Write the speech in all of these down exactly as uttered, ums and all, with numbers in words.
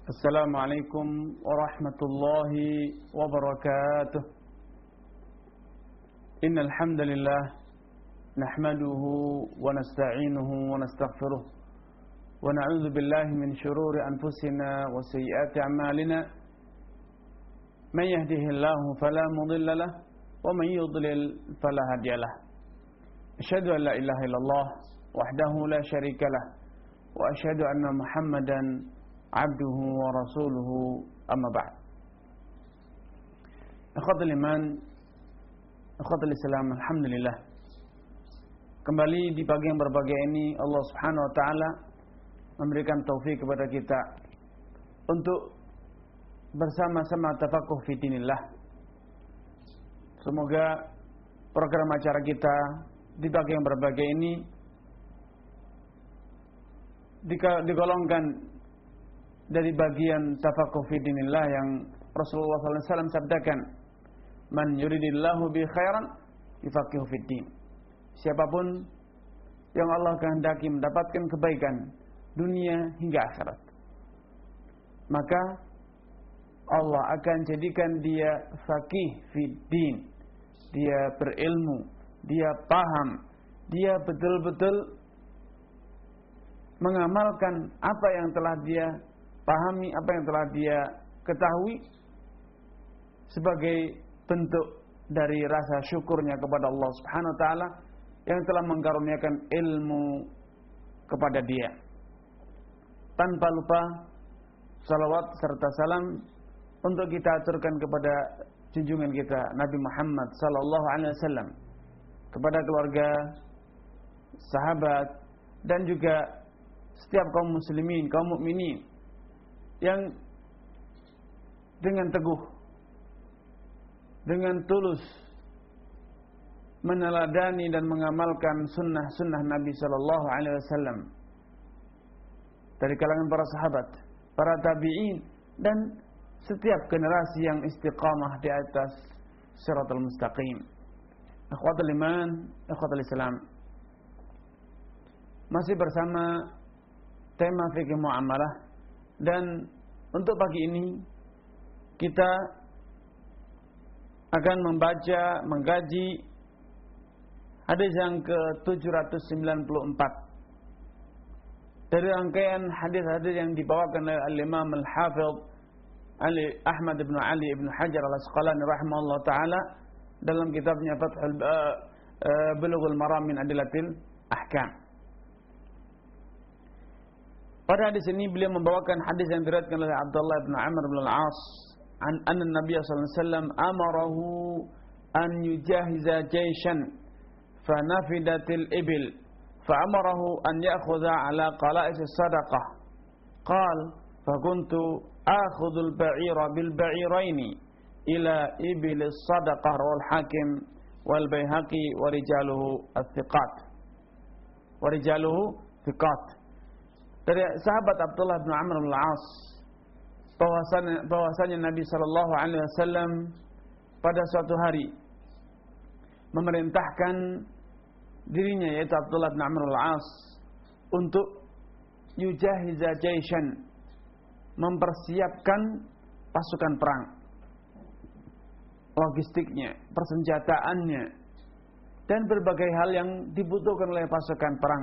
Assalamualaikum warahmatullahi wabarakatuh. Innal hamdalillah nahmaduhu wa nasta'inuhu wa nastaghfiruh wa na'udzu billahi min shururi anfusina wa sayyiati a'malina. Man yahdihillahu fala mudilla lahu wa man yudlil fala hadiya lahu. Asyhadu an la ilaha illallah wahdahu la syarika lahu wa asyhadu anna Muhammadan abduhu wa rasuluhu, amma ba'd. Ikhwatul iman, ikhwatul Islam, alhamdulillah. Kembali di pagi yang berbahagia ini Allah Subhanahu wa taala memberikan taufik kepada kita untuk bersama-sama tafaqquh fi dinillah. Semoga program acara kita di pagi yang berbahagia ini digolongkan dari bagian tafaqquh fi dinillah yang Rasulullah sallallahu alaihi wasallam sabdakan, man yuridillahu bi khairan yufaqihu fid din. Siapapun yang Allah kehendaki mendapatkan kebaikan dunia hingga akhirat, maka Allah akan jadikan dia faqih fid din. Dia berilmu, dia paham, dia betul-betul mengamalkan apa yang telah dia pahami, apa yang telah dia ketahui sebagai bentuk dari rasa syukurnya kepada Allah Subhanahu wa taala yang telah mengkaruniakan ilmu kepada dia. Tanpa lupa salawat serta salam untuk kita aturkan kepada junjungan kita Nabi Muhammad sallallahu alaihi wasallam, kepada keluarga, sahabat, dan juga setiap kaum muslimin, kaum mukminin yang dengan teguh, dengan tulus meneladani dan mengamalkan sunnah-sunnah Nabi Sallallahu Alaihi Wasallam dari kalangan para sahabat, para tabi'in, dan setiap generasi yang istiqamah di atas siratal mustaqim. Akhwatul iman, akhwatul Islam, masih bersama tema fikih muamalah. Dan untuk pagi ini kita akan membaca, mengkaji hadis yang ke tujuh ratus sembilan puluh empat dari rangkaian hadis-hadis yang dibawakan oleh Al-Imam Al-Hafidh Ali Ahmad bin Ali bin Hajar Al-Asqalani rahimahullah taala dalam kitabnya Fathul uh, uh, Bulughul Maram min Adillatil Ahkam. Pada hadis ini beliau membawakan hadis yang diriwayatkan oleh Abdullah bin Amr bin Al-As an anna Nabi sallallahu alaihi wasallam amarahu an yujahiza jayshan fa nafidatil ibil fa amarahu an ya'khudha ala qala'is as-sadaqah qala fa kuntu akhudhu al-ba'ira bil ba'iraini ila ibil as-sadaqah rawal Hakim wal Baihaqi wa rijaluhu ats-thiqat wa rijaluhu thiqat. Dari sahabat Abdullah bin Amr bin Al-As bahwasanya, bahwasanya Nabi sallallahu alaihi wasallam pada suatu hari memerintahkan dirinya, yaitu Abdullah bin Amr bin Al-As, untuk yujahiza jayshan, mempersiapkan pasukan perang, logistiknya, persenjataannya, dan berbagai hal yang dibutuhkan oleh pasukan perang.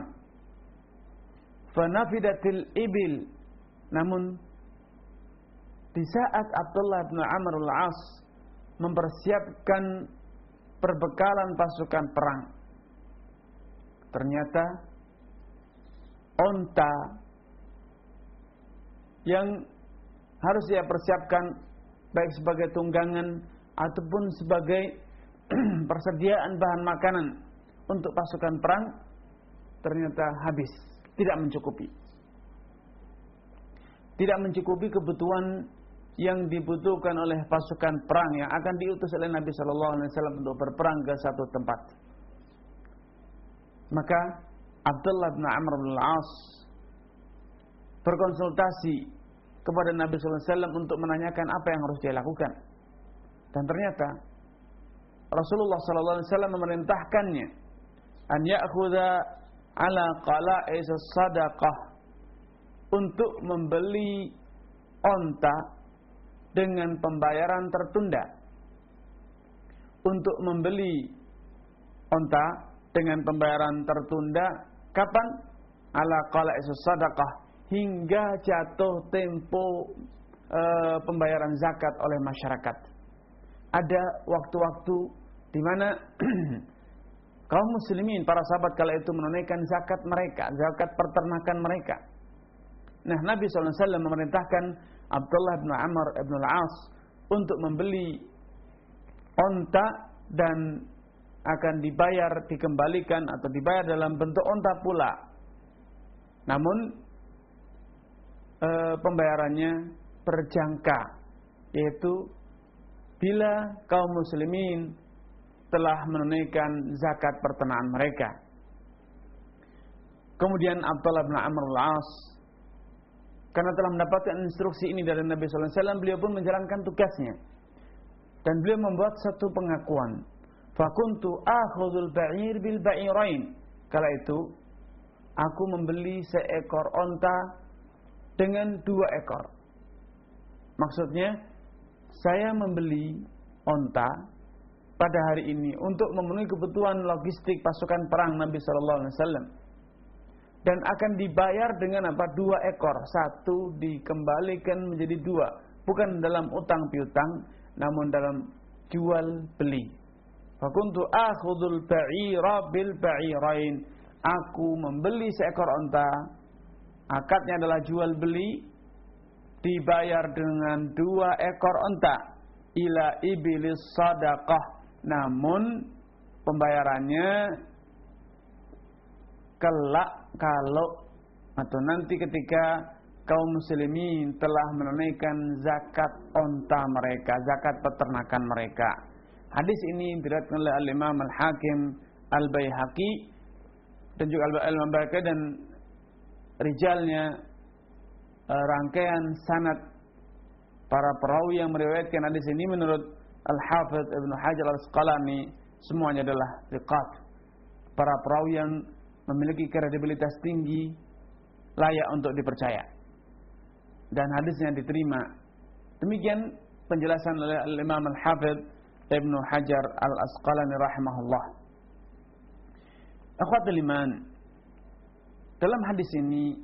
Fanafidatil ibil, namun di saat Abdullah bin Amr al-As mempersiapkan perbekalan pasukan perang, ternyata onta yang harus dia persiapkan baik sebagai tunggangan ataupun sebagai persediaan bahan makanan untuk pasukan perang ternyata habis. Tidak mencukupi. Tidak mencukupi kebutuhan yang dibutuhkan oleh pasukan perang yang akan diutus oleh Nabi Sallallahu Alaihi Wasallam untuk berperang ke satu tempat. Maka Abdullah bin Amr bin Al-As berkonsultasi kepada Nabi Sallallahu Alaihi Wasallam untuk menanyakan apa yang harus dia lakukan. Dan ternyata Rasulullah Sallallahu Alaihi Wasallam memerintahkannya an ya'khudha ala qala'is sadaqah, untuk membeli onta dengan pembayaran tertunda. Untuk membeli onta dengan pembayaran tertunda kapan? Ala qala'is sadaqah, hingga jatuh tempo e, pembayaran zakat oleh masyarakat. Ada waktu-waktu di mana kaum muslimin, para sahabat kala itu menunaikan zakat mereka, zakat peternakan mereka. Nah, Nabi shallallahu alaihi wasallam memerintahkan Abdullah bin Amr bin al-As untuk membeli onta dan akan dibayar, dikembalikan atau dibayar dalam bentuk onta pula. Namun e, pembayarannya berjangka, yaitu bila kaum muslimin telah menunaikan zakat peternakan mereka. Kemudian Abdullah bin Amr al-As, karena telah mendapatkan instruksi ini dari Nabi shallallahu alaihi wasallam, beliau pun menjalankan tugasnya. Dan beliau membuat satu pengakuan. Fakuntu akhudul ba'ir bil ba'irain. Kala itu aku membeli seekor onta dengan dua ekor. Maksudnya saya membeli onta pada hari ini untuk memenuhi kebutuhan logistik pasukan perang Nabi shallallahu alaihi wasallam. Dan akan dibayar dengan apa? Dua ekor. Satu dikembalikan menjadi dua. Bukan dalam utang piutang, namun dalam jual beli. Fakuntu akhudul ba'ira bil ba'irain. Aku membeli seekor onta, akadnya adalah jual beli, dibayar dengan dua ekor onta, ila ibilis sadaqah. Namun pembayarannya kelak kalau atau nanti ketika kaum muslimin telah menunaikan zakat onta mereka, zakat peternakan mereka. Hadis ini diriwayatkan oleh Al-Imam Al-Hakim Al-Baihaqi dan juga Al-Baihaqi, dan rijalnya rangkaian sanad para perawi yang meriwayatkan hadis ini menurut Al-Hafidz Ibnu Hajar Al-Asqalani semuanya adalah thiqat, para perawi yang memiliki kredibilitas tinggi, layak untuk dipercaya, dan hadisnya diterima. Demikian penjelasan oleh Al-Imam Al-Hafidz Ibnu Hajar Al-Asqalani rahimahullah. Akhwatul iman, dalam hadis ini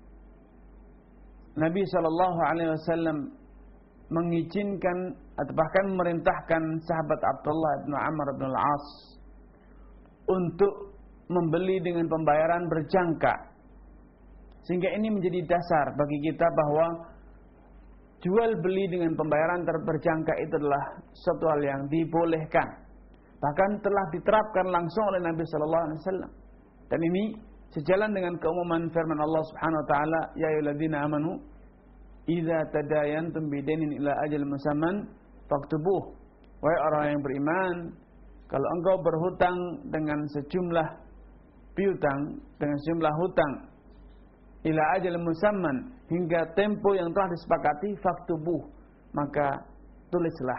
Nabi shallallahu alaihi wasallam mengizinkan atau bahkan memerintahkan sahabat Abdullah bin Amr bin al-As untuk membeli dengan pembayaran berjangka, sehingga ini menjadi dasar bagi kita bahwa jual beli dengan pembayaran berjangka itu adalah suatu hal yang dibolehkan, bahkan telah diterapkan langsung oleh Nabi shallallahu alaihi wasallam. Dan ini sejalan dengan keumuman firman Allah Subhanahu wa taala, ya ayyuhalladzina amanu idza tadayantum bidainin ila ajal musamman faktubuh. Wahai orang yang beriman, kalau engkau berhutang dengan sejumlah piutang, dengan sejumlah hutang, ila ajal musamman, hingga tempo yang telah disepakati, faktubuh, maka tulislah.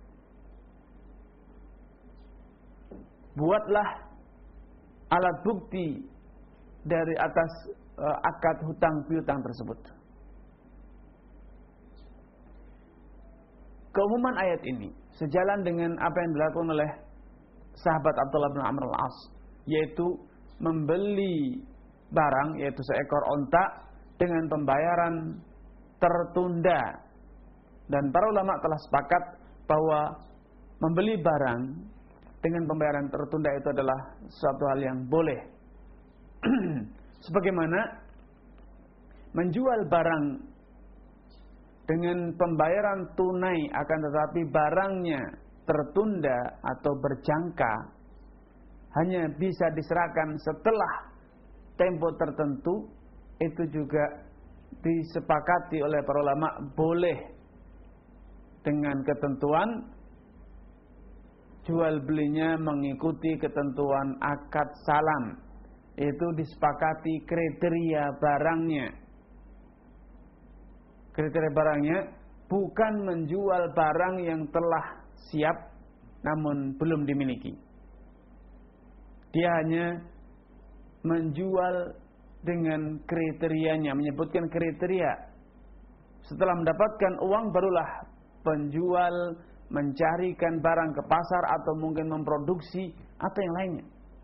Buatlah alat bukti dari atas uh, akad hutang piutang tersebut. Keumuman ayat ini sejalan dengan apa yang dilakukan oleh sahabat Abdullah bin Amr al-As, yaitu membeli barang, yaitu seekor onta dengan pembayaran tertunda. Dan para ulama telah sepakat bahwa membeli barang dengan pembayaran tertunda itu adalah suatu hal yang boleh. Sebagaimana menjual barang dengan pembayaran tunai akan tetapi barangnya tertunda atau berjangka, hanya bisa diserahkan setelah tempo tertentu, itu juga disepakati oleh para ulama boleh, dengan ketentuan jual belinya mengikuti ketentuan akad salam, itu disepakati kriteria barangnya. Kriteria barangnya bukan menjual barang yang telah siap namun belum dimiliki. Dia hanya menjual dengan kriterianya, menyebutkan kriteria Setelah mendapatkan uang barulah penjual mencarikan barang ke pasar atau mungkin memproduksi atau yang lainnya.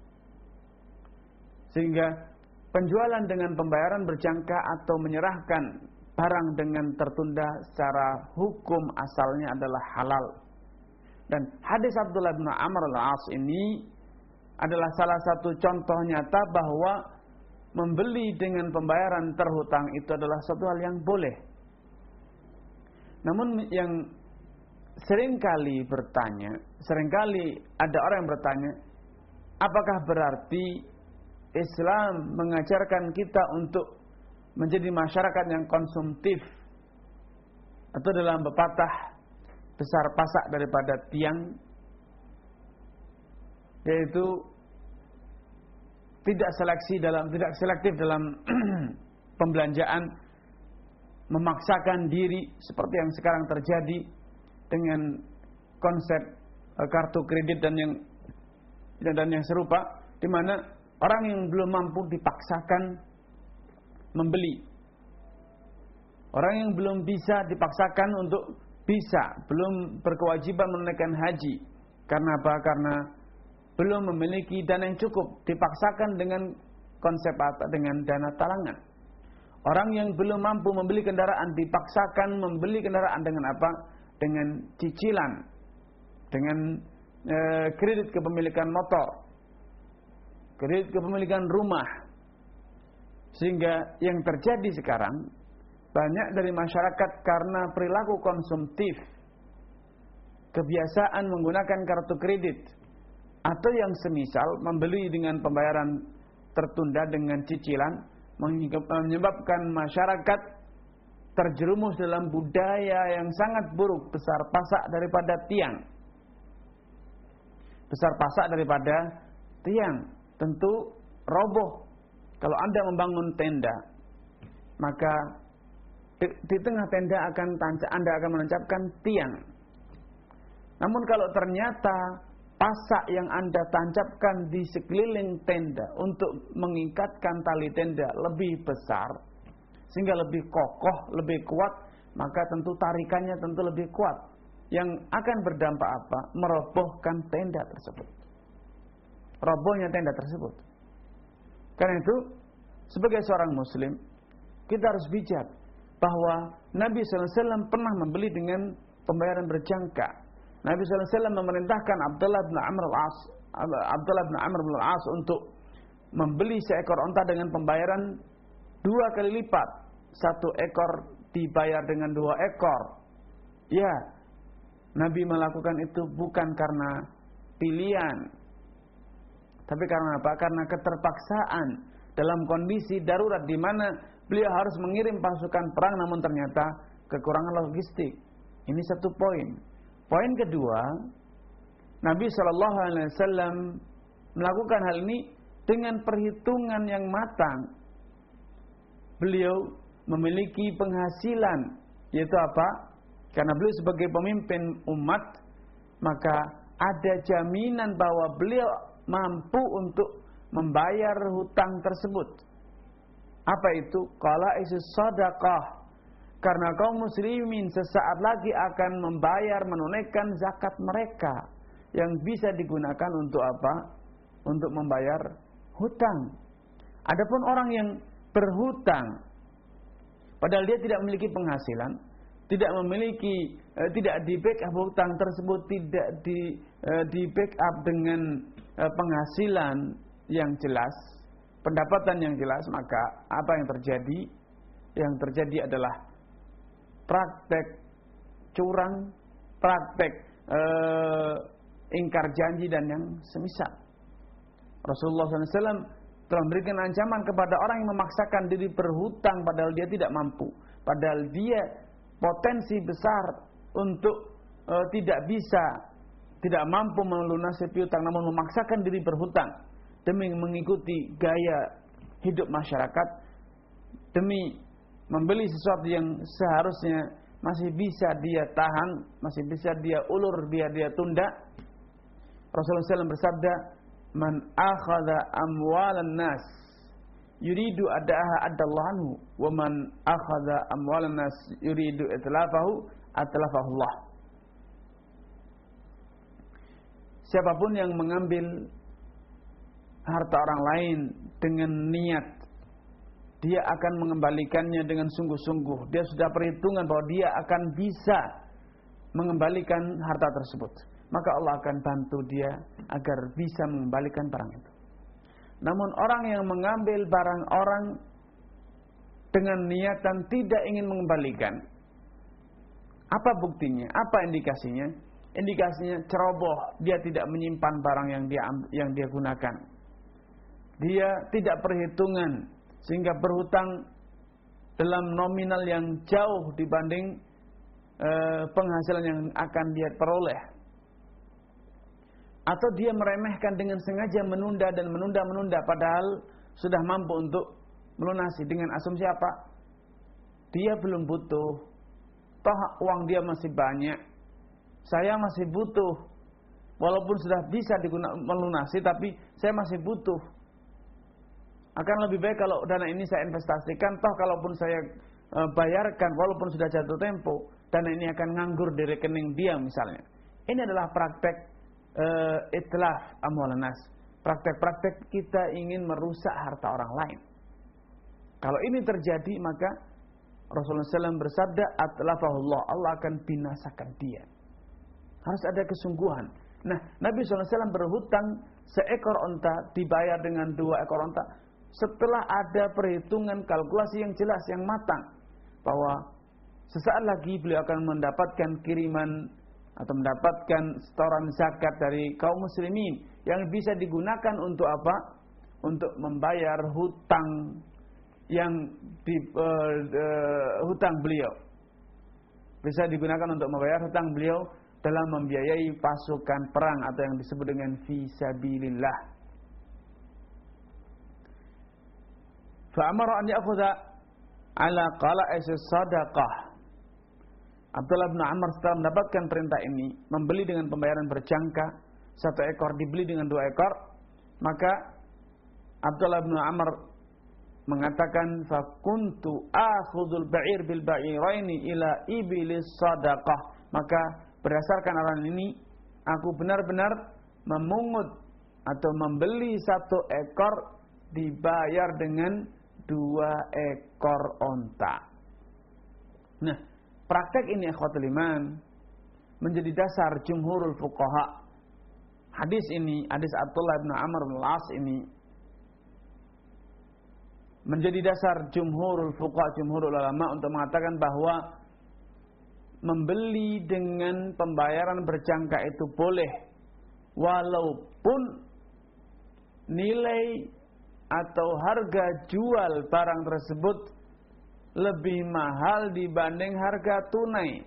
Sehingga penjualan dengan pembayaran berjangka atau menyerahkan barang dengan tertunda secara hukum asalnya adalah halal. Dan hadis Abdullah bin Amr al-As ini adalah salah satu contoh nyata bahwa membeli dengan pembayaran terhutang itu adalah suatu hal yang boleh. Namun yang seringkali bertanya, seringkali ada orang yang bertanya, apakah berarti Islam mengajarkan kita untuk menjadi masyarakat yang konsumtif, atau dalam pepatah besar pasak daripada tiang, yaitu tidak seleksi dalam tidak selektif dalam pembelanjaan, memaksakan diri seperti yang sekarang terjadi dengan konsep kartu kredit dan yang dan yang serupa, di mana orang yang belum mampu dipaksakan membeli. Orang yang belum bisa dipaksakan untuk bisa, belum berkewajiban menunaikan haji. Karena apa? Karena belum memiliki dana yang cukup, dipaksakan dengan konsep apa? Dengan dana talangan. Orang yang belum mampu membeli kendaraan dipaksakan membeli kendaraan dengan apa? Dengan cicilan, dengan e, kredit kepemilikan motor, kredit kepemilikan rumah. Sehingga yang terjadi sekarang, banyak dari masyarakat karena perilaku konsumtif, kebiasaan menggunakan kartu kredit, atau yang semisal membeli dengan pembayaran tertunda dengan cicilan, menyebabkan masyarakat terjerumus dalam budaya yang sangat buruk, besar pasak daripada tiang. Besar pasak daripada tiang, tentu roboh. Kalau Anda membangun tenda, maka di, di tengah tenda akan tancap, Anda akan menancapkan tiang. Namun kalau ternyata pasak yang Anda tancapkan di sekeliling tenda untuk mengikatkan tali tenda lebih besar, sehingga lebih kokoh, lebih kuat, maka tentu tarikannya tentu lebih kuat. Yang akan berdampak apa? Merobohkan tenda tersebut. Robohnya tenda tersebut. Karena itu, sebagai seorang muslim, kita harus bijak bahwa Nabi shallallahu alaihi wasallam pernah membeli dengan pembayaran berjangka. Nabi shallallahu alaihi wasallam memerintahkan Abdullah bin Amr al-As, Abdullah bin Amr al-As untuk membeli seekor onta dengan pembayaran dua kali lipat. Satu ekor dibayar dengan dua ekor. Ya, Nabi melakukan itu bukan karena pilihan, tapi karena apa? Karena keterpaksaan dalam kondisi darurat di mana beliau harus mengirim pasukan perang, namun ternyata kekurangan logistik. Ini satu poin. Poin kedua, Nabi shallallahu alaihi wasallam melakukan hal ini dengan perhitungan yang matang. Beliau memiliki penghasilan, yaitu apa? Karena beliau sebagai pemimpin umat, maka ada jaminan bahwa beliau mampu untuk membayar hutang tersebut. Apa itu? Qala isus sadaqah. Karena kaum muslimin sesaat lagi akan membayar, menunaikan zakat mereka yang bisa digunakan untuk apa? Untuk membayar hutang. Adapun orang yang berhutang, padahal dia tidak memiliki penghasilan, tidak memiliki, eh, tidak di backup hutang tersebut, tidak di eh, di backup dengan eh, penghasilan yang jelas, pendapatan yang jelas, maka apa yang terjadi? Yang terjadi adalah praktek curang, praktek eh, ingkar janji dan yang semisal. Rasulullah shallallahu alaihi wasallam telah memberikan ancaman kepada orang yang memaksakan diri berhutang padahal dia tidak mampu, padahal dia potensi besar untuk e, tidak bisa, tidak mampu melunasi piutang, namun memaksakan diri berhutang demi mengikuti gaya hidup masyarakat, demi membeli sesuatu yang seharusnya masih bisa dia tahan, masih bisa dia ulur, biar dia tunda. Rasulullah shallallahu alaihi wasallam bersabda, "Man akhadha amwalan nas yuridu adaaha adallahu anhu wa man akhadha amwalan nas yuridu itlafahu atlafahu Allah. Siapapun yang mengambil harta orang lain dengan niat dia akan mengembalikannya dengan sungguh-sungguh, dia sudah perhitungan bahwa dia akan bisa mengembalikan harta tersebut, maka Allah akan bantu dia agar bisa mengembalikan barang itu. Namun orang yang mengambil barang orang dengan niatan tidak ingin mengembalikan, apa buktinya? Apa indikasinya? Indikasinya ceroboh, dia tidak menyimpan barang yang dia yang dia gunakan. Dia tidak perhitungan sehingga berhutang dalam nominal yang jauh dibanding eh, penghasilan yang akan dia peroleh. Atau dia meremehkan dengan sengaja menunda dan menunda-menunda padahal sudah mampu untuk melunasi dengan asumsi apa? Dia belum butuh. Toh uang dia masih banyak. Saya masih butuh. Walaupun sudah bisa digunakan melunasi tapi saya masih butuh. Akan lebih baik kalau dana ini saya investasikan, toh kalaupun saya e, bayarkan walaupun sudah jatuh tempo, dana ini akan nganggur di rekening dia misalnya. Ini adalah praktek e, itlaf amwalan nas. Praktek-praktek kita ingin merusak harta orang lain. Kalau ini terjadi maka Rasulullah shallallahu alaihi wasallam bersabda, atlafahullah, Allah akan binasakan dia. Harus ada kesungguhan. Nah, Nabi shallallahu alaihi wasallam berhutang seekor onta dibayar dengan dua ekor onta. Setelah ada perhitungan kalkulasi yang jelas, yang matang, bahwa sesaat lagi beliau akan mendapatkan kiriman atau mendapatkan setoran zakat dari kaum muslimin yang bisa digunakan untuk apa? Untuk membayar hutang yang di uh, uh, hutang beliau. Bisa digunakan untuk membayar hutang beliau dalam membiayai pasukan perang atau yang disebut dengan fisabilillah. Fa'amara an ya'khudha ala qala'is sadaqah. Abdullah bin Amr setelah mendapatkan perintah ini membeli dengan pembayaran berjangka, satu ekor dibeli dengan dua ekor, maka Abdullah bin Amr mengatakan fa kuntu akhudul ba'ir bil ba'iraini ila ibilis sadaqah. Maka berdasarkan arahan ini aku benar-benar memungut atau membeli satu ekor dibayar dengan dua ekor onta. Nah, praktek ini ikhwatul iman menjadi dasar jumhurul fuqaha. Hadis ini, hadis Abdullah bin Amr bin Al-As ini menjadi dasar jumhurul fuqaha, jumhurul ulama untuk mengatakan bahwa membeli dengan pembayaran berjangka itu boleh walaupun nilai atau harga jual barang tersebut lebih mahal dibanding harga tunai.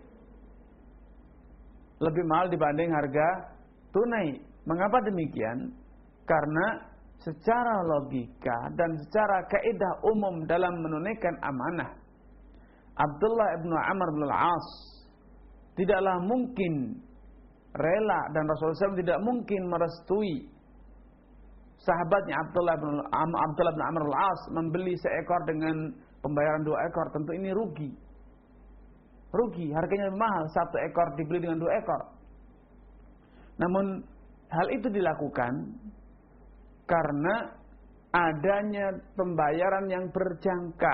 Lebih mahal dibanding harga tunai. Mengapa demikian? Karena secara logika dan secara kaidah umum dalam menunaikan amanah, Abdullah bin Amr bin Al-As tidaklah mungkin rela dan Rasulullah shallallahu alaihi wasallam tidak mungkin merestui sahabatnya Abdullah bin Abdullah bin Amr al-As membeli seekor dengan pembayaran dua ekor. Tentu ini rugi. Rugi, harganya lebih mahal, satu ekor dibeli dengan dua ekor. Namun hal itu dilakukan karena adanya pembayaran yang berjangka.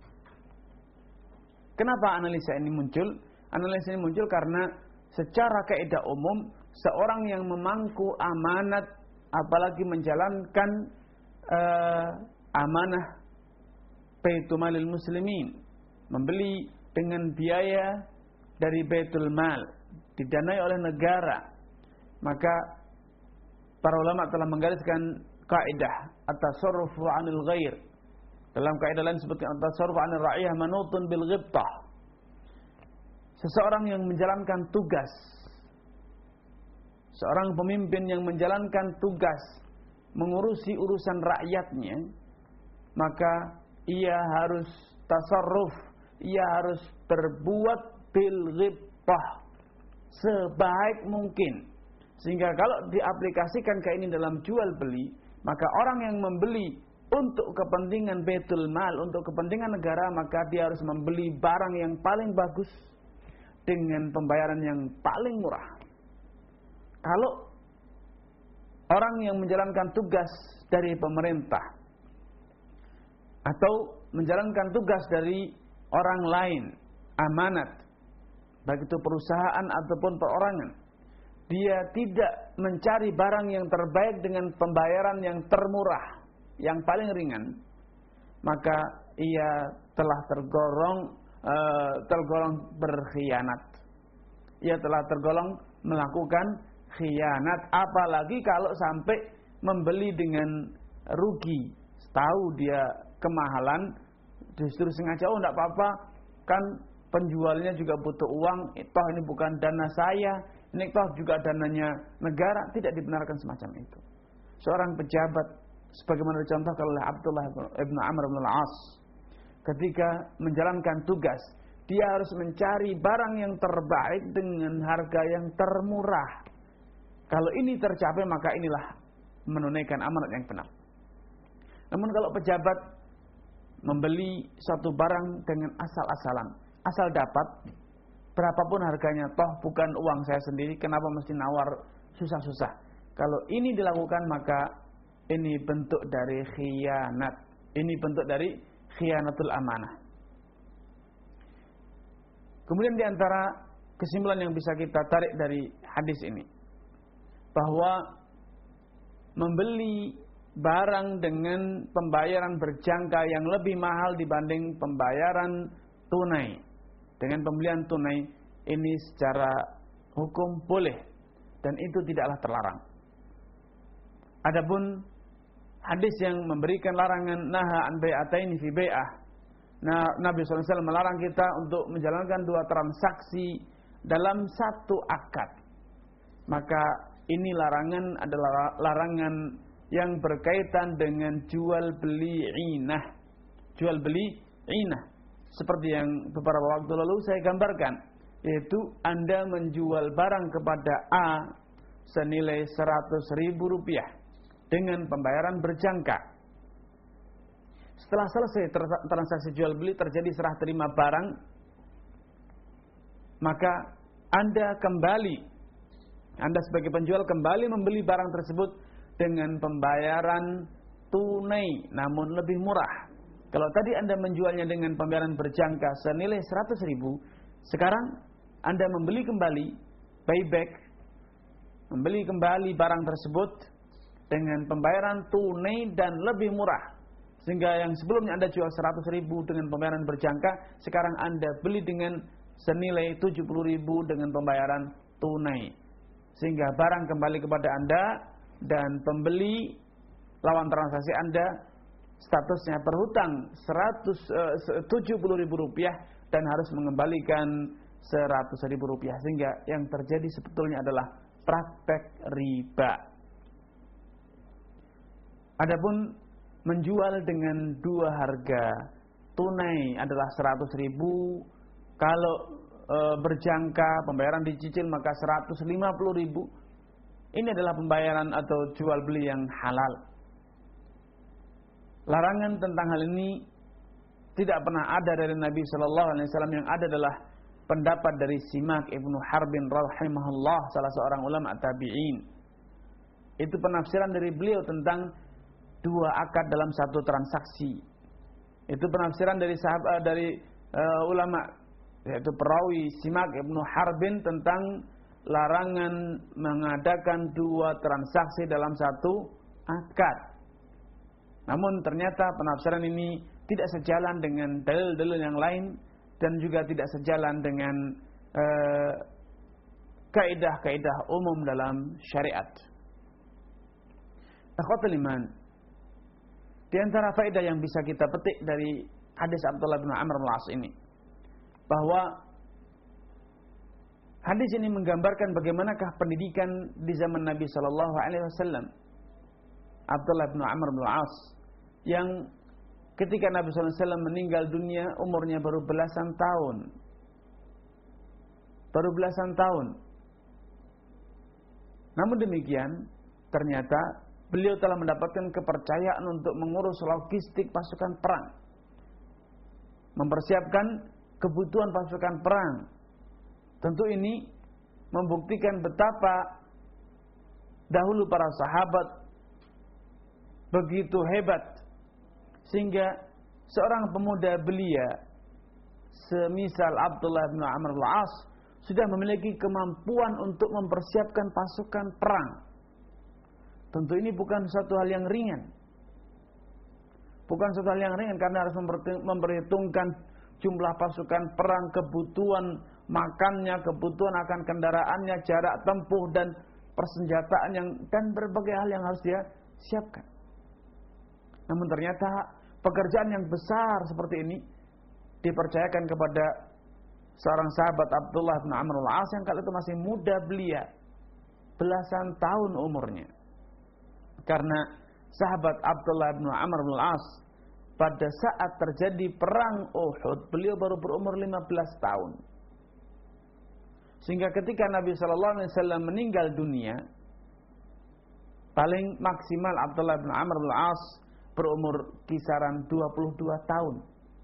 Kenapa analisa ini muncul? Analisa ini muncul karena secara kaidah umum seorang yang memangku amanat apalagi menjalankan uh, amanah Baitul Malil Muslimin, membeli dengan biaya dari Baitul Mal, didanai oleh negara, maka para ulama telah menggariskan kaidah at-tasarrufu 'anil ghair. Dalam kaidah lain disebutkan at-tasarrufu 'anil ra'iyah manutun bil ghibtah. Seseorang yang menjalankan tugas, seorang pemimpin yang menjalankan tugas mengurusi urusan rakyatnya, maka ia harus tasarruf, ia harus berbuat bil ghibtah sebaik mungkin. Sehingga kalau diaplikasikan kayak ini dalam jual beli, maka orang yang membeli untuk kepentingan Baitul Mal, untuk kepentingan negara, maka dia harus membeli barang yang paling bagus dengan pembayaran yang paling murah. Kalau orang yang menjalankan tugas dari pemerintah atau menjalankan tugas dari orang lain, amanat, baik itu perusahaan ataupun perorangan, dia tidak mencari barang yang terbaik dengan pembayaran yang termurah, yang paling ringan, maka ia telah tergolong uh, tergolong berkhianat. Ia telah tergolong melakukan khianat, apalagi kalau sampai membeli dengan rugi. Tahu dia kemahalan, justru sengaja, oh enggak apa-apa, kan penjualnya juga butuh uang, toh ini bukan dana saya, ini toh juga dananya negara. Tidak dibenarkan semacam itu. Seorang pejabat, sebagaimana dicontohkan oleh Abdullah bin Amr bin Al-As, ketika menjalankan tugas, dia harus mencari barang yang terbaik dengan harga yang termurah. Kalau ini tercapai, maka inilah menunaikan amanat yang benar. Namun kalau pejabat membeli satu barang dengan asal-asalan, asal dapat, berapapun harganya, toh bukan uang saya sendiri, kenapa mesti nawar susah-susah? Kalau ini dilakukan, maka ini bentuk dari khianat. Ini bentuk dari khianatul amanah. Kemudian di antara kesimpulan yang bisa kita tarik dari hadis ini, bahwa membeli barang dengan pembayaran berjangka yang lebih mahal dibanding pembayaran tunai, dengan pembelian tunai, ini secara hukum boleh dan itu tidaklah terlarang. Adapun hadis yang memberikan larangan naha an bai'ataini fi bai'ah, nah, Nabi shallallahu alaihi wasallam melarang kita untuk menjalankan dua transaksi dalam satu akad, maka ini larangan adalah larangan yang berkaitan dengan jual beli inah. Jual beli inah, seperti yang beberapa waktu lalu saya gambarkan, yaitu Anda menjual barang kepada A senilai seratus ribu rupiah dengan pembayaran berjangka. Setelah selesai transaksi jual beli, terjadi serah terima barang, maka Anda kembali, Anda sebagai penjual kembali membeli barang tersebut dengan pembayaran tunai namun lebih murah. Kalau tadi Anda menjualnya dengan pembayaran berjangka senilai seratus ribu, sekarang Anda membeli kembali, buyback, membeli kembali barang tersebut dengan pembayaran tunai dan lebih murah. Sehingga yang sebelumnya Anda jual seratus ribu dengan pembayaran berjangka, sekarang Anda beli dengan senilai tujuh puluh ribu dengan pembayaran tunai. Sehingga barang kembali kepada Anda dan pembeli lawan transaksi Anda statusnya berhutang seratus tujuh puluh ribu rupiah dan harus mengembalikan seratus ribu rupiah, sehingga yang terjadi sebetulnya adalah praktek riba. Adapun menjual dengan dua harga, tunai adalah seratus ribu, kalau e, berjangka pembayaran dicicil maka seratus lima puluh ribu. Ini adalah pembayaran atau jual beli yang halal. Larangan tentang hal ini tidak pernah ada dari Nabi Shallallahu Alaihi Wasallam. Yang ada adalah pendapat dari Simak Ibnu Harbin rahimahullah, salah seorang ulama tabi'in. Itu penafsiran dari beliau tentang dua akad dalam satu transaksi. Itu penafsiran dari sahabat, dari uh, ulama, yaitu perawi Simak Ibnu Harbin tentang larangan mengadakan dua transaksi dalam satu akad. Namun ternyata penafsiran ini tidak sejalan dengan dalil-dalil yang lain dan juga tidak sejalan dengan uh, kaidah-kaidah umum dalam syariat. Akhwatul iman, di antara faedah yang bisa kita petik dari hadis Abdullah bin Amr bin Al-As ini, bahwa hadis ini menggambarkan bagaimanakah pendidikan di zaman Nabi Shallallahu Alaihi Wasallam. Abdullah bin Amr bin Al-As yang ketika Nabi Shallallahu Alaihi Wasallam meninggal dunia umurnya baru belasan tahun, baru belasan tahun. Namun demikian ternyata beliau telah mendapatkan kepercayaan untuk mengurus logistik pasukan perang, mempersiapkan kebutuhan pasukan perang. Tentu ini membuktikan betapa dahulu para sahabat begitu hebat, sehingga seorang pemuda belia semisal Abdullah bin Amr al-As sudah memiliki kemampuan untuk mempersiapkan pasukan perang. Tentu ini bukan suatu hal yang ringan. Bukan suatu hal yang ringan karena harus memperhitungkan jumlah pasukan perang, kebutuhan makannya, kebutuhan akan kendaraannya, jarak tempuh dan persenjataan yang dan berbagai hal yang harus dia siapkan. Namun ternyata pekerjaan yang besar seperti ini dipercayakan kepada seorang sahabat Abdullah bin Amr al-As yang kala itu masih muda belia, belasan tahun umurnya. Karena sahabat Abdullah bin Amr al-As pada saat terjadi perang Uhud, beliau baru berumur lima belas tahun. Sehingga ketika Nabi shallallahu alaihi wasallam meninggal dunia, paling maksimal Abdullah bin Amr al-As berumur kisaran dua puluh dua tahun.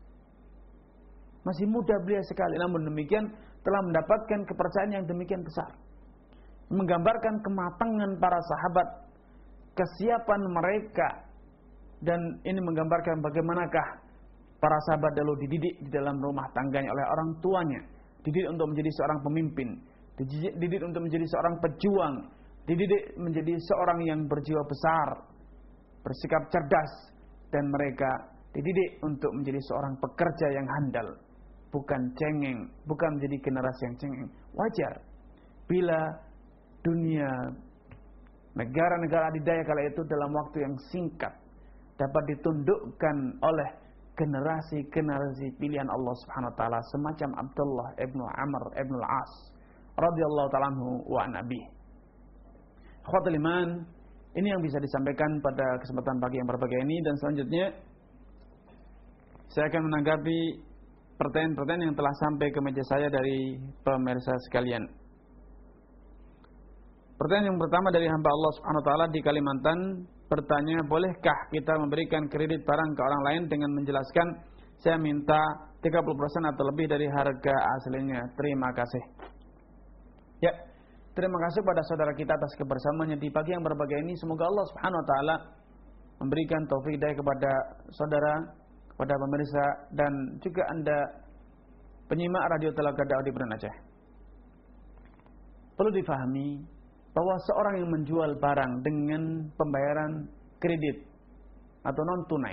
Masih muda belia sekali, namun demikian telah mendapatkan kepercayaan yang demikian besar. Menggambarkan kematangan para sahabat, kesiapan mereka, dan ini menggambarkan bagaimanakah para sahabat dahulu dididik di dalam rumah tangganya oleh orang tuanya, dididik untuk menjadi seorang pemimpin, dididik untuk menjadi seorang pejuang, dididik menjadi seorang yang berjiwa besar, bersikap cerdas, dan mereka dididik untuk menjadi seorang pekerja yang handal, bukan cengeng, bukan menjadi generasi yang cengeng. Wajar bila dunia negara-negara adidaya kala itu dalam waktu yang singkat dapat ditundukkan oleh generasi-generasi pilihan Allah Subhanahu wa taala semacam Abdullah ibnu Amr ibnu al-As radhiyallahu ta'ala anhu wa nabi. Ikhwatul iman, ini yang bisa disampaikan pada kesempatan pagi yang berbahagia ini, dan selanjutnya saya akan menanggapi pertanyaan-pertanyaan yang telah sampai ke meja saya dari pemirsa sekalian. Pertanyaan yang pertama dari hamba Allah Subhanahu wa taala di Kalimantan bertanya, bolehkah kita memberikan kredit barang ke orang lain dengan menjelaskan saya minta tiga puluh persen atau lebih dari harga aslinya. Terima kasih. Ya, terima kasih pada saudara kita atas kebersamaannya di pagi yang berbahagia ini. Semoga Allah Subhanahu wa taala memberikan taufik hidayah kepada saudara, kepada pemirsa, dan juga Anda penyimak radio Telaga Dakwah di Banda Aceh. Perlu difahami bahwa seorang yang menjual barang dengan pembayaran kredit atau non tunai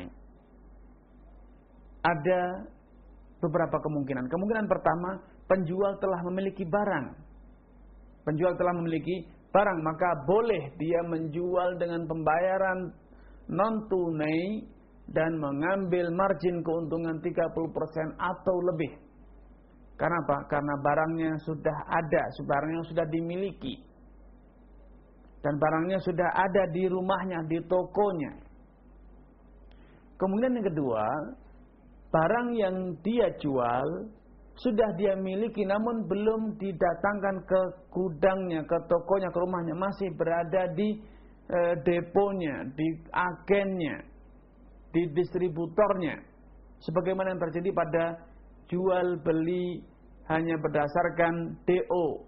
ada beberapa kemungkinan. Kemungkinan pertama, penjual telah memiliki barang. Penjual telah memiliki barang, maka boleh dia menjual dengan pembayaran non tunai dan mengambil margin keuntungan tiga puluh persen atau lebih. Karena apa? Karena barangnya sudah ada, barangnya sudah dimiliki. Dan barangnya sudah ada di rumahnya, di tokonya. Kemudian yang kedua, barang yang dia jual sudah dia miliki namun belum didatangkan ke gudangnya, ke tokonya, ke rumahnya, masih berada di e, deponya, di agennya, di distributornya. Sebagaimana yang terjadi pada jual beli hanya berdasarkan D O.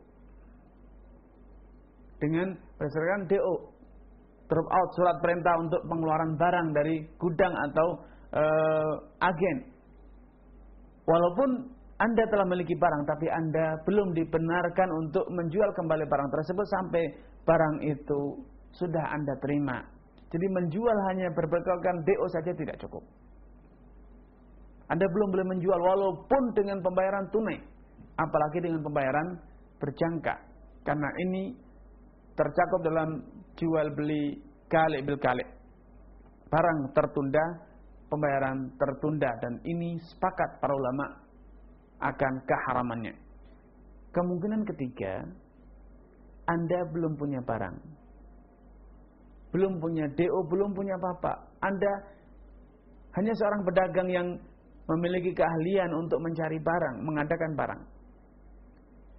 Dengan berdasarkan D O, drop out, surat perintah untuk pengeluaran barang dari gudang atau uh, agen. Walaupun Anda telah memiliki barang, tapi Anda belum dibenarkan untuk menjual kembali barang tersebut sampai barang itu sudah Anda terima. Jadi menjual hanya berbekalkan D O saja tidak cukup. Anda belum boleh menjual walaupun dengan pembayaran tunai, apalagi dengan pembayaran berjangka, karena ini tercakup dalam jual beli kali bil kali. Barang tertunda, pembayaran tertunda, dan ini sepakat para ulama akan keharamannya. Kemungkinan ketiga, Anda belum punya barang, belum punya D O, belum punya apa-apa. Anda hanya seorang pedagang yang memiliki keahlian untuk mencari barang, mengadakan barang.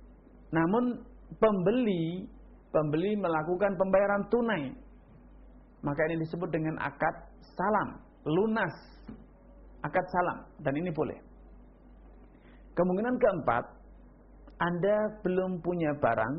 Namun pembeli Pembeli melakukan pembayaran tunai. maka ini disebut dengan akad salam, lunas, akad salam, dan ini boleh. Kemungkinan keempat, Anda belum punya barang,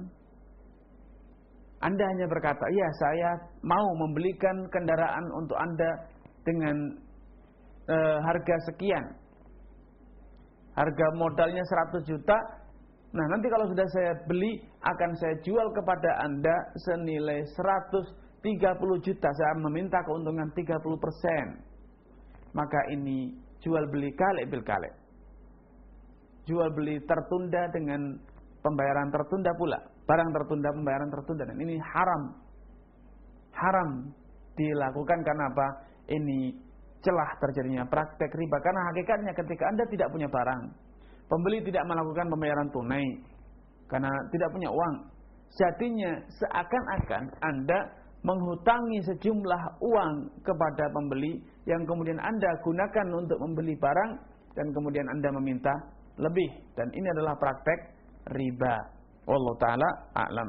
Anda hanya berkata, ya saya mau membelikan kendaraan untuk Anda dengan e, harga sekian, harga modalnya seratus juta. Nah, nanti kalau sudah saya beli, akan saya jual kepada Anda senilai seratus tiga puluh juta. Saya meminta keuntungan tiga puluh persen. Maka ini jual beli kali bil kali. Jual beli tertunda dengan pembayaran tertunda pula. Barang tertunda, pembayaran tertunda. Dan ini haram. Haram dilakukan karena apa? Ini celah terjadinya praktek riba. Karena hakikatnya ketika Anda tidak punya barang, pembeli tidak melakukan pembayaran tunai karena tidak punya uang, jadinya seakan-akan Anda menghutangi sejumlah uang kepada pembeli yang kemudian Anda gunakan untuk membeli barang dan kemudian Anda meminta lebih, dan ini adalah praktek riba. Wallahu taala a'lam.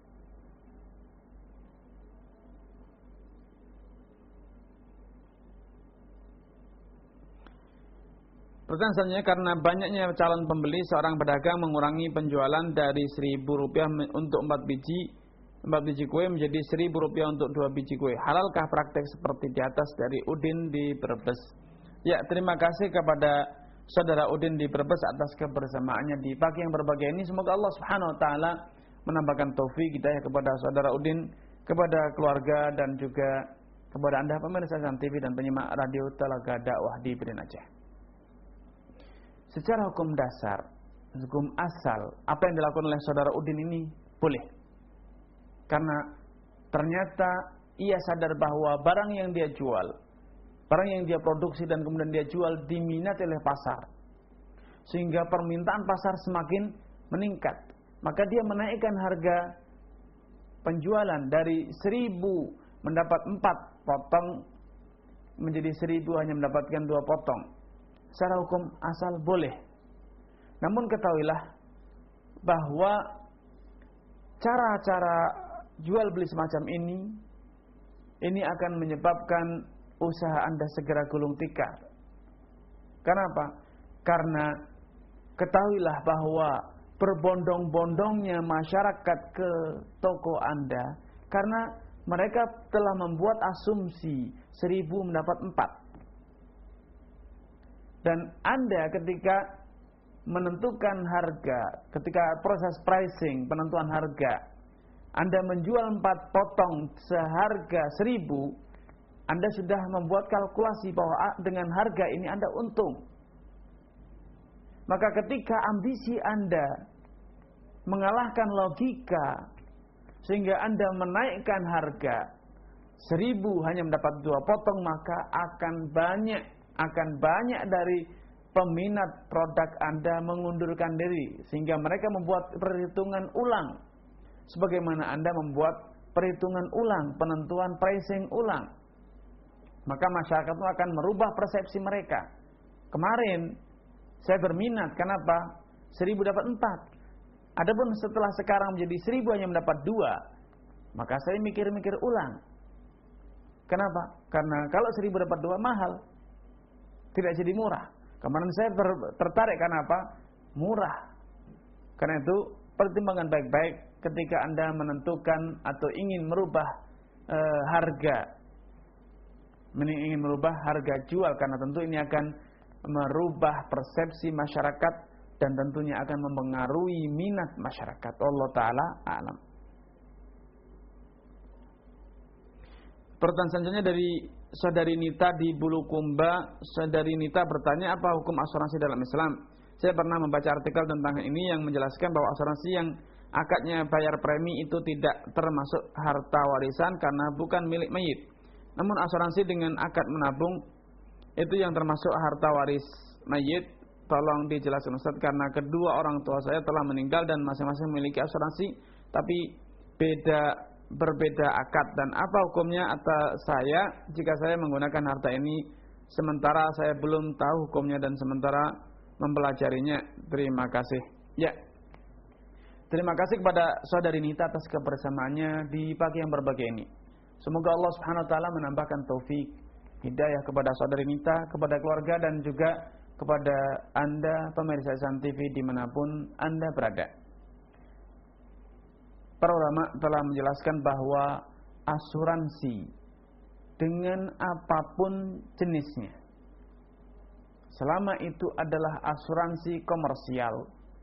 Pertanyaan selanjutnya, karena banyaknya calon pembeli, seorang pedagang mengurangi penjualan dari seribu rupiah untuk empat biji empat biji kue menjadi seribu rupiah untuk dua biji kue. Halalkah praktek seperti di atas dari Udin di Brebes? Ya, terima kasih kepada saudara Udin di Brebes atas kebersamaannya di pagi yang berbahagia ini. Semoga Allah Subhanahu wa taala menambahkan taufik hidayah kepada saudara Udin, kepada keluarga, dan juga kepada Anda pemirsa T V dan penyimak radio Telaga Dakwah di Bidin Aceh. Secara hukum dasar, hukum asal, apa yang dilakukan oleh saudara Udin ini boleh. Karena ternyata ia sadar bahwa barang yang dia jual, barang yang dia produksi dan kemudian dia jual diminati oleh pasar, sehingga permintaan pasar semakin meningkat. Maka dia menaikkan harga penjualan dari seribu mendapat empat potong menjadi seribu hanya mendapatkan dua potong. Secara hukum asal boleh. Namun ketahuilah bahwa cara-cara jual beli semacam ini ini akan menyebabkan usaha Anda segera gulung tikar. Kenapa? Karena ketahuilah bahwa berbondong-bondongnya masyarakat ke toko Anda karena mereka telah membuat asumsi seribu mendapat empat. Dan Anda ketika menentukan harga, ketika proses pricing, penentuan harga, Anda menjual empat potong seharga seribu, Anda sudah membuat kalkulasi bahwa dengan harga ini Anda untung. Maka ketika ambisi Anda mengalahkan logika, sehingga Anda menaikkan harga seribu hanya mendapat dua potong, maka akan banyak akan banyak dari peminat produk Anda mengundurkan diri, sehingga mereka membuat perhitungan ulang sebagaimana Anda membuat perhitungan ulang, penentuan pricing ulang. Maka masyarakat itu akan merubah persepsi mereka. Kemarin saya berminat, kenapa? Seribu dapat empat. Adapun setelah sekarang menjadi seribu hanya mendapat dua, maka saya mikir-mikir ulang. Kenapa? Karena kalau seribu dapat dua mahal, tidak jadi murah. Kemarin saya ter, tertarik karena apa? Murah. Karena itu pertimbangan baik-baik ketika Anda menentukan atau ingin merubah e, harga, ingin merubah harga jual, karena tentu ini akan merubah persepsi masyarakat dan tentunya akan mempengaruhi minat masyarakat. Allah Ta'ala a'lam. Pertanyaan selanjutnya dari saudari Nita di Bulukumba. Saudari Nita bertanya, apa hukum asuransi dalam Islam? Saya pernah membaca artikel tentang ini yang menjelaskan bahwa asuransi yang akadnya bayar premi itu tidak termasuk harta warisan karena bukan milik mayit. Namun asuransi dengan akad menabung itu yang termasuk harta waris mayit. Tolong dijelaskan Ustaz, karena kedua orang tua saya telah meninggal dan masing-masing memiliki asuransi tapi beda berbeda akad, dan apa hukumnya atas saya jika saya menggunakan harta ini sementara saya belum tahu hukumnya dan sementara mempelajarinya. Terima kasih. Ya, terima kasih kepada saudari Nita atas kebersamaannya di pagi yang berbahagia ini. Semoga Allah Subhanahu wa taala menambahkan taufik, hidayah kepada saudari Nita, kepada keluarga dan juga kepada Anda pemirsa Ihsan T V dimanapun Anda berada. Para ulama telah menjelaskan bahwa asuransi dengan apapun jenisnya, selama itu adalah asuransi komersial.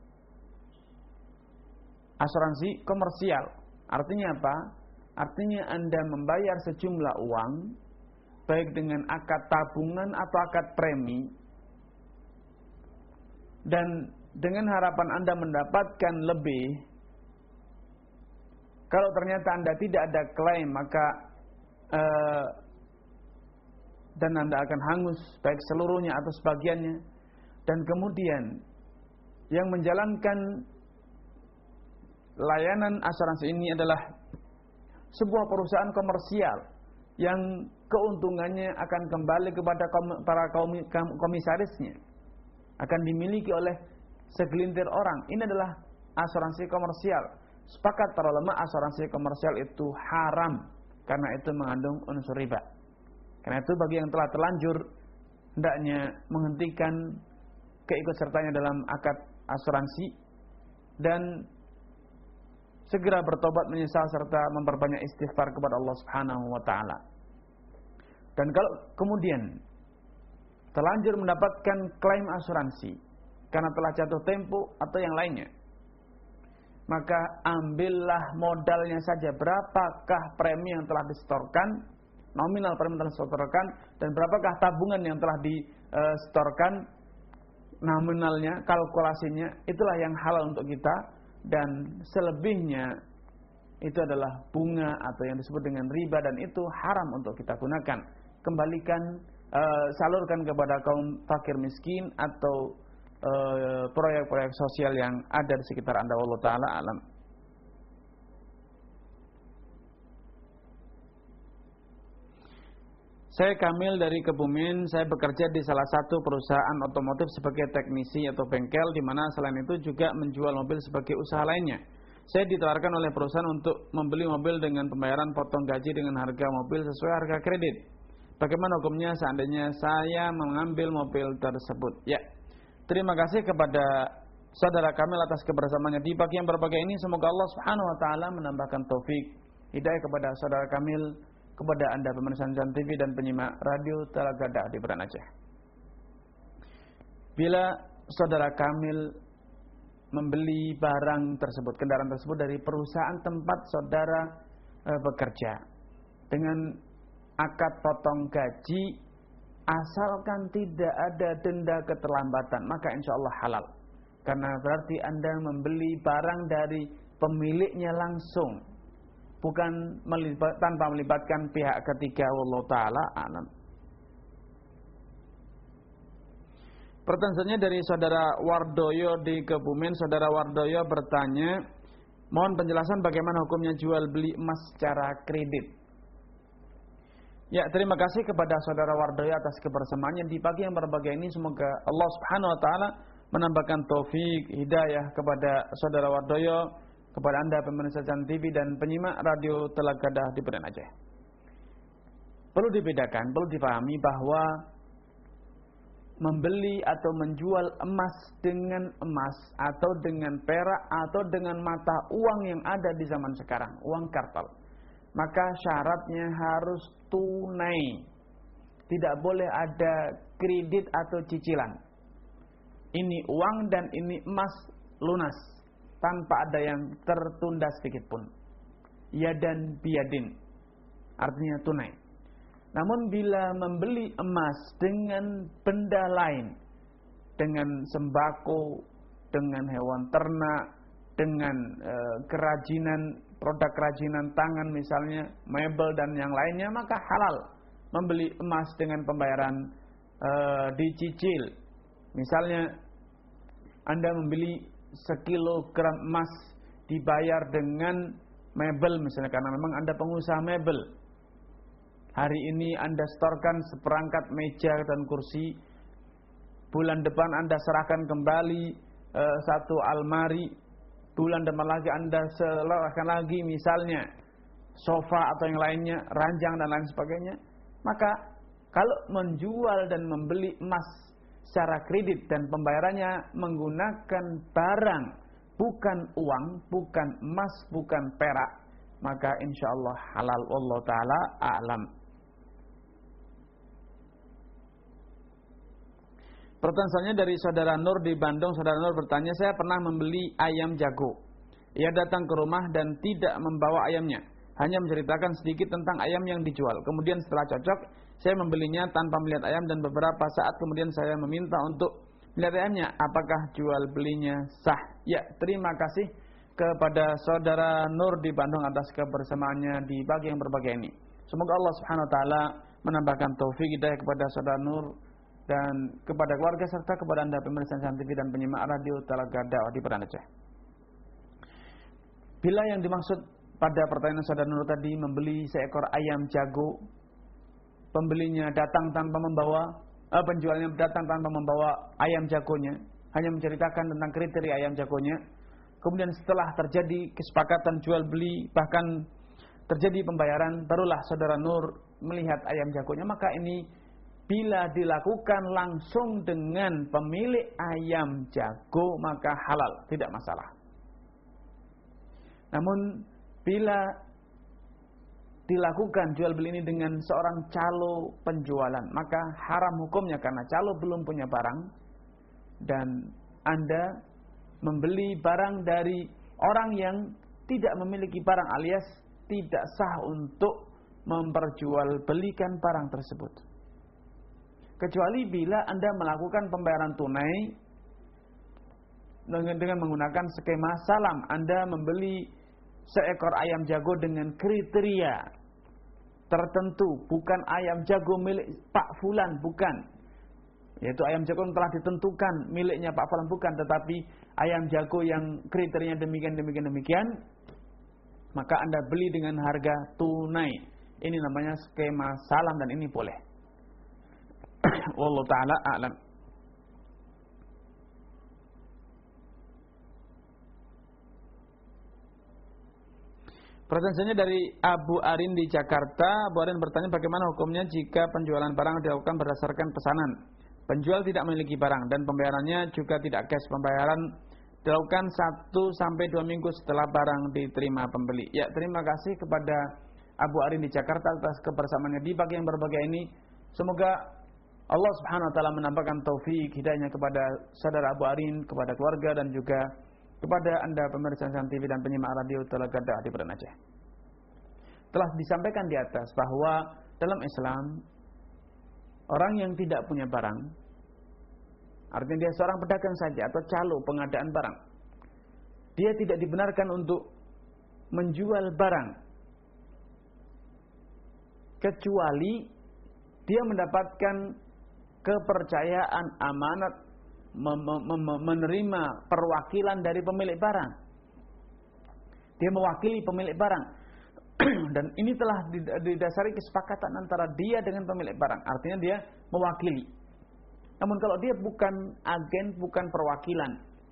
Asuransi komersial artinya apa? Artinya Anda membayar sejumlah uang, baik dengan akad tabungan atau akad premi, dan dengan harapan Anda mendapatkan lebih. Kalau ternyata Anda tidak ada klaim, maka uh, dan Anda akan hangus baik seluruhnya atau sebagiannya. Dan kemudian yang menjalankan layanan asuransi ini adalah sebuah perusahaan komersial yang keuntungannya akan kembali kepada para komisarisnya, akan dimiliki oleh segelintir orang. Ini adalah asuransi komersial. Sepakat para ulama, asuransi komersial itu haram karena itu mengandung unsur riba. Karena itu bagi yang telah terlanjur, hendaknya menghentikan keikutsertanya dalam akad asuransi dan segera bertobat menyesal serta memperbanyak istighfar kepada Allah Subhanahu wa taala. Dan kalau kemudian terlanjur mendapatkan klaim asuransi karena telah jatuh tempo atau yang lainnya, maka ambillah modalnya saja. Berapakah premi yang telah disetorkan, nominal premi yang telah disetorkan, dan berapakah tabungan yang telah disetorkan, nominalnya, kalkulasinya, itulah yang halal untuk kita. Dan selebihnya itu adalah bunga atau yang disebut dengan riba, dan itu haram untuk kita gunakan. Kembalikan, uh, salurkan kepada kaum fakir miskin atau uh, proyek-proyek sosial yang ada di sekitar Anda. Wallahu taala alam. Saya Kamil dari Kebumen. Saya bekerja di salah satu perusahaan otomotif sebagai teknisi atau bengkel, di mana selain itu juga menjual mobil sebagai usaha lainnya. Saya ditawarkan oleh perusahaan untuk membeli mobil dengan pembayaran potong gaji dengan harga mobil sesuai harga kredit. Bagaimana hukumnya seandainya saya mengambil mobil tersebut? Ya, terima kasih kepada saudara Kamil atas kebersamaannya di pagi yang berbahagia ini. Semoga Allah Subhanahu wa taala menambahkan taufik, hidayah kepada saudara Kamil, kepada Anda pemirsa Ihsan T V dan penyimak radio Talagadah di Beran Aceh. Bila saudara Kamil membeli barang tersebut, kendaraan tersebut dari perusahaan tempat saudara e, bekerja dengan akad potong gaji, asalkan tidak ada denda keterlambatan, maka insya Allah halal. Karena berarti Anda membeli barang dari pemiliknya langsung, bukan melibat, tanpa melibatkan pihak ketiga. Wallahu taala alam. Pertanyaannya dari saudara Wardoyo di Kebumen. Saudara Wardoyo bertanya, mohon penjelasan bagaimana hukumnya jual beli emas secara kredit. Ya, terima kasih kepada saudara Wardoyo atas kebersamaannya di pagi yang berbahagia ini. Semoga Allah Subhanahu wa taala menambahkan taufik, hidayah kepada saudara Wardoyo, kepada Anda pemirsa Ihsan T V dan penyimak radio Talagadah di Beran Aceh. Perlu dibedakan, perlu dipahami bahwa membeli atau menjual emas dengan emas atau dengan perak atau dengan mata uang yang ada di zaman sekarang, uang kartal, maka syaratnya harus tunai. Tidak boleh ada kredit atau cicilan. Ini uang dan ini emas lunas, tanpa ada yang tertunda sedikit pun. Yadan biyadin, artinya tunai. Namun bila membeli emas dengan benda lain, dengan sembako, dengan hewan ternak, dengan e, kerajinan, produk kerajinan tangan misalnya, mebel dan yang lainnya, maka halal membeli emas dengan pembayaran e, dicicil. Misalnya Anda membeli sekilogram emas dibayar dengan mebel misalnya, karena memang Anda pengusaha mebel. Hari ini Anda setorkan seperangkat meja dan kursi, bulan depan Anda serahkan kembali e, satu almari, bulan depan lagi Anda serahkan lagi misalnya sofa atau yang lainnya, ranjang dan lain sebagainya. Maka kalau menjual dan membeli emas secara kredit dan pembayarannya menggunakan barang, bukan uang, bukan emas, bukan perak, maka insya Allah halal. Wallahu ta'ala a'lam. Pertanyaan selanjutnya dari saudara Nur di Bandung. Saudara Nur bertanya, saya pernah membeli ayam jago. Ia datang ke rumah dan tidak membawa ayamnya, hanya menceritakan sedikit tentang ayam yang dijual. Kemudian setelah cocok, saya membelinya tanpa melihat ayam dan beberapa saat kemudian saya meminta untuk melihat ayamnya. Apakah jual belinya sah? Ya, terima kasih kepada saudara Nur di Bandung atas kebersamaannya di pagi yang berbahagia ini. Semoga Allah Subhanahu wa taala menambahkan taufik hidayah kepada saudara Nur dan kepada keluarga serta kepada Anda pemirsa T V dan penyimak radio Talaga Dakwah di Peran Aceh. Bila yang dimaksud pada pertanyaan saudara Nur tadi membeli seekor ayam jago, pembelinya datang tanpa membawa, eh, penjualnya datang tanpa membawa ayam jagonya, hanya menceritakan tentang kriteria ayam jagonya. Kemudian setelah terjadi kesepakatan jual beli, bahkan terjadi pembayaran, barulah saudara Nur melihat ayam jagonya, maka ini bila dilakukan langsung dengan pemilik ayam jago maka halal, tidak masalah. Namun bila dilakukan jual beli ini dengan seorang calo penjualan, maka haram hukumnya karena calo belum punya barang dan Anda membeli barang dari orang yang tidak memiliki barang alias tidak sah untuk memperjualbelikan barang tersebut. Kecuali bila Anda melakukan pembayaran tunai dengan, dengan menggunakan skema salam. Anda membeli seekor ayam jago dengan kriteria tertentu, bukan ayam jago milik Pak Fulan, bukan. Yaitu ayam jago yang telah ditentukan miliknya Pak Fulan, bukan, tetapi ayam jago yang kriterianya demikian demikian demikian, maka Anda beli dengan harga tunai. Ini namanya skema salam dan ini boleh. Wallahu ta'ala a'lam. Pertanyaannya dari Abu Arin di Jakarta. Abu Arin bertanya, bagaimana hukumnya jika penjualan barang dilakukan berdasarkan pesanan? Penjual tidak memiliki barang dan pembayarannya juga tidak cash. Pembayaran dilakukan satu sampai dua minggu setelah barang diterima pembeli. Ya, terima kasih kepada Abu Arin di Jakarta atas kebersamaannya di pagi yang berbahagia ini. Semoga Allah Subhanahu wa taala menambahkan taufik hidayahnya kepada saudara Abu Arin, kepada keluarga dan juga kepada Anda pemirsa T V dan penyimak radio Talaga Dakwah di Peran Aceh. Telah disampaikan di atas bahwa dalam Islam orang yang tidak punya barang, artinya dia seorang pedagang saja atau calo pengadaan barang, dia tidak dibenarkan untuk menjual barang kecuali dia mendapatkan kepercayaan amanat menerima perwakilan dari pemilik barang. Dia mewakili pemilik barang. Dan ini telah didasari kesepakatan antara dia dengan pemilik barang. Artinya dia mewakili. Namun kalau dia bukan agen, bukan perwakilan,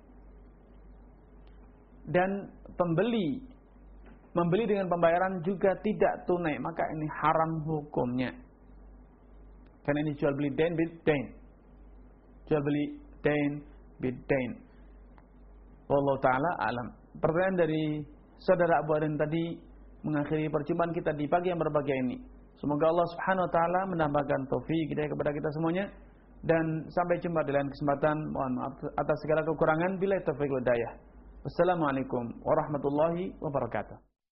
dan pembeli membeli dengan pembayaran juga tidak tunai, maka ini haram hukumnya. Karena ini jual beli dain bid dain. Jual beli dain bid dain. Wallahu ta'ala alam. Pertanyaan dari saudara Abu Arin tadi mengakhiri perjumpaan kita di pagi yang berbahagia ini. Semoga Allah Subhanahu wa taala menambahkan taufik hidayah kepada kita semuanya dan sampai jumpa di lain kesempatan. Mohon maaf atas segala kekurangan. Billahi taufiq wal hidayah. Wassalamualaikum warahmatullahi wabarakatuh.